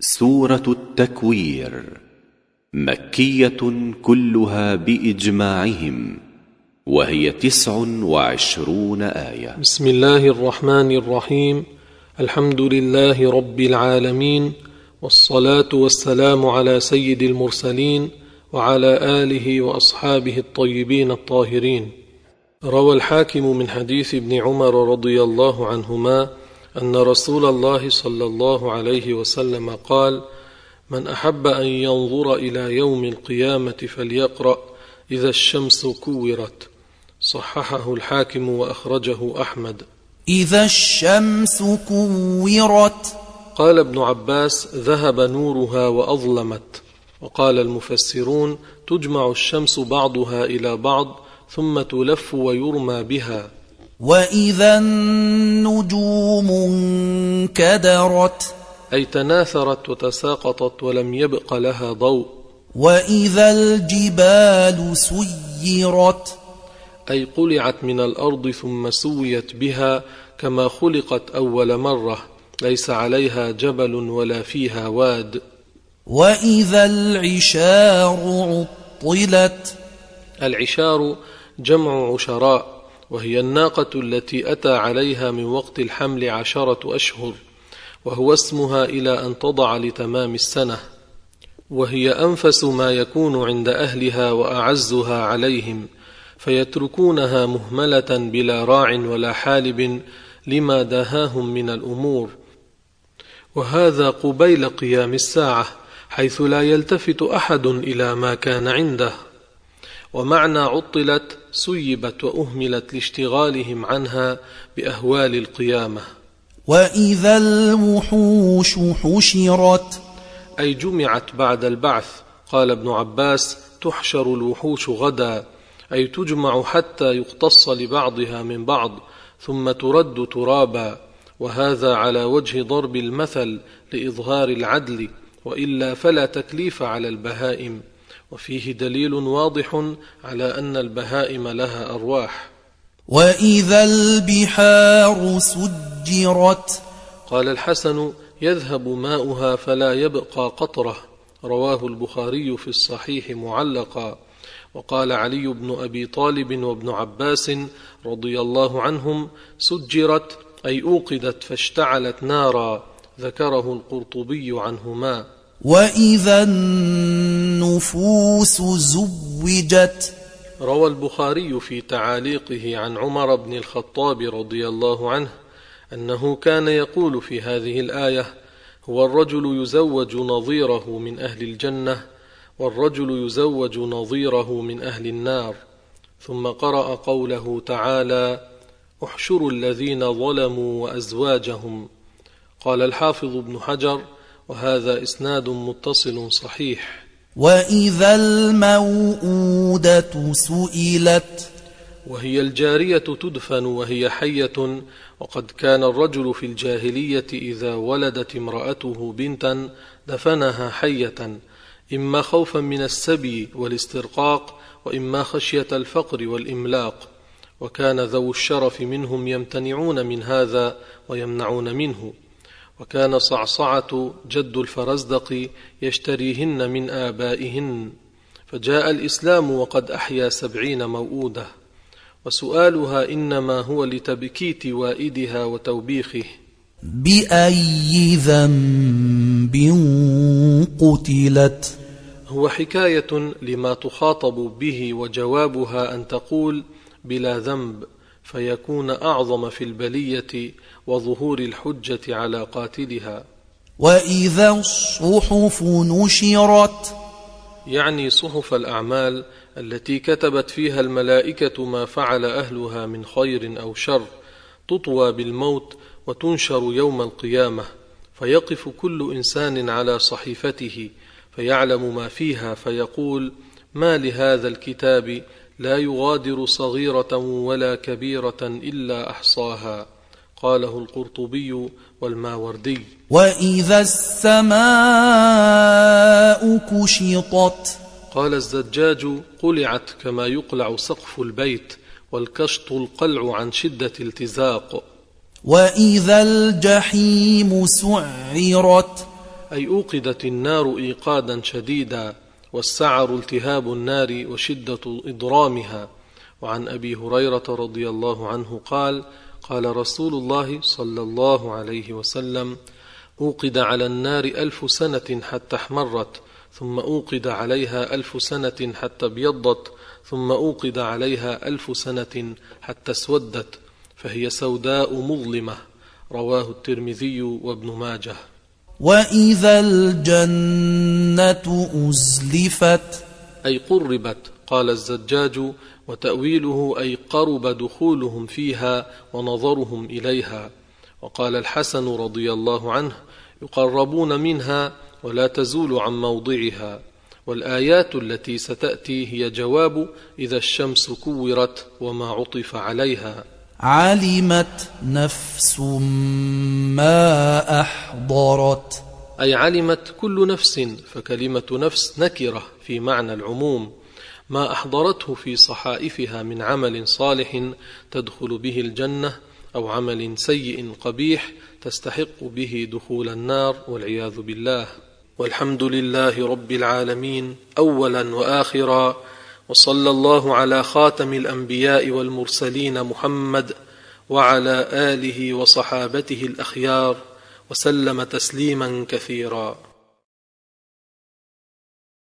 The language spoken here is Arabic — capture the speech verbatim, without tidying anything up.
سورة التكوير مكية كلها بإجماعهم، وهي تسع وعشرون آية. بسم الله الرحمن الرحيم. الحمد لله رب العالمين، والصلاة والسلام على سيد المرسلين وعلى آله وأصحابه الطيبين الطاهرين. روى الحاكم من حديث ابن عمر رضي الله عنهما أن رسول الله صلى الله عليه وسلم قال: من أحب أن ينظر إلى يوم القيامة فليقرأ إذا الشمس كورت. صححه الحاكم وأخرجه أحمد. إذا الشمس كورت. قال ابن عباس: ذهب نورها وأظلمت. وقال المفسرون: تجمع الشمس بعضها إلى بعض ثم تلف ويرمى بها. وإذا النجوم انكدرت، أي تناثرت وتساقطت ولم يبق لها ضوء. وإذا الجبال سيرت، أي قلعت من الأرض ثم سويت بها كما خلقت أول مرة، ليس عليها جبل ولا فيها واد. وإذا العشار عطلت. العشار جمع عشراء، وهي الناقة التي أتى عليها من وقت الحمل عشرة أشهر، وهو اسمها إلى أن تضع لتمام السنة، وهي أنفس ما يكون عند أهلها وأعزها عليهم، فيتركونها مهملة بلا راع ولا حالب لما داهاهم من الأمور. وهذا قبيل قيام الساعة، حيث لا يلتفت أحد إلى ما كان عنده. ومعنى عطلت سيبت وأهملت لاشتغالهم عنها بأهوال القيامة. وإذا الوحوش حشرت، أي جمعت بعد البعث. قال ابن عباس: تحشر الوحوش غدا، أي تجمع حتى يقتص لبعضها من بعض ثم ترد ترابا. وهذا على وجه ضرب المثل لإظهار العدل، وإلا فلا تكليف على البهائم. وفيه دليل واضح على أن البهائم لها أرواح. وإذا البحار سجرت. قال الحسن: يذهب ماؤها فلا يبقى قطرة. رواه البخاري في الصحيح معلقا. وقال علي بن أبي طالب وابن عباس رضي الله عنهم: سجرت أي أوقدت فاشتعلت نارا. ذكره القرطبي عنهما. وإذا النفوس زوجت. روى البخاري في تعاليقه عن عمر بن الخطاب رضي الله عنه أنه كان يقول في هذه الآية: هو الرجل يزوج نظيره من أهل الجنة، والرجل يزوج نظيره من أهل النار. ثم قرأ قوله تعالى: احشروا الذين ظلموا وأزواجهم. قال الحافظ ابن حجر: وهذا إسناد متصل صحيح. وإذا الموءودة سئلت. وهي الجارية تدفن وهي حية. وقد كان الرجل في الجاهلية إذا ولدت امرأته بنتا دفنها حية، إما خوفا من السبي والاسترقاق، وإما خشية الفقر والإملاق. وكان ذو الشرف منهم يمتنعون من هذا ويمنعون منه. وكان صعصعة جد الفرزدق يشتريهن من آبائهن، فجاء الإسلام وقد أحيا سبعين موؤودة. وسؤالها إنما هو لتبكيت وائدها وتوبيخه. بأي ذنب قتلت. هو حكاية لما تخاطب به، وجوابها أن تقول بلا ذنب، فيكون أعظم في البلية وظهور الحجة على قاتلها. وإذا الصحف نشرت، يعني صحف الأعمال التي كتبت فيها الملائكة ما فعل أهلها من خير أو شر، تطوى بالموت وتنشر يوم القيامة، فيقف كل إنسان على صحيفته فيعلم ما فيها، فيقول: ما لهذا الكتاب لا يغادر صغيرة ولا كبيرة إلا أحصاها. قاله القرطبي والماوردي. وإذا السماء كشطت. قال الزجاج: قلعت كما يقلع سقف البيت، والكشط القلع عن شدة التزاق. وإذا الجحيم سعرت. أي أوقدت النار إيقادا شديدا، والسعر التهاب النار وشدة إضرامها. وعن أبي هريرة رضي الله عنه قال: قال رسول الله صلى الله عليه وسلم: أوقد على النار ألف سنة حتى احمرت، ثم أوقد عليها ألف سنة حتى ابيضت، ثم أوقد عليها ألف سنة حتى اسودت، فهي سوداء مظلمة. رواه الترمذي وابن ماجه. وإذا الجنة أزلفت أي قربت. قال الزجاج: وتأويله أي قرب دخولهم فيها ونظرهم إليها. وقال الحسن رضي الله عنه: يقربون منها ولا تزول عن موضعها. والآيات التي ستأتي هي جواب إذا الشمس كورت وما عطف عليها. علمت نفس ما أحضرت أي علمت كل نفس، فكلمة نفس نكرة في معنى العموم، ما أحضرته في صحائفها من عمل صالح تدخل به الجنة أو عمل سيء قبيح تستحق به دخول النار والعياذ بالله. والحمد لله رب العالمين أولا وآخرا، وصلى الله على خاتم الأنبياء والمرسلين محمد وعلى آله وصحابته الأخيار، وسلم تسليما كثيرا.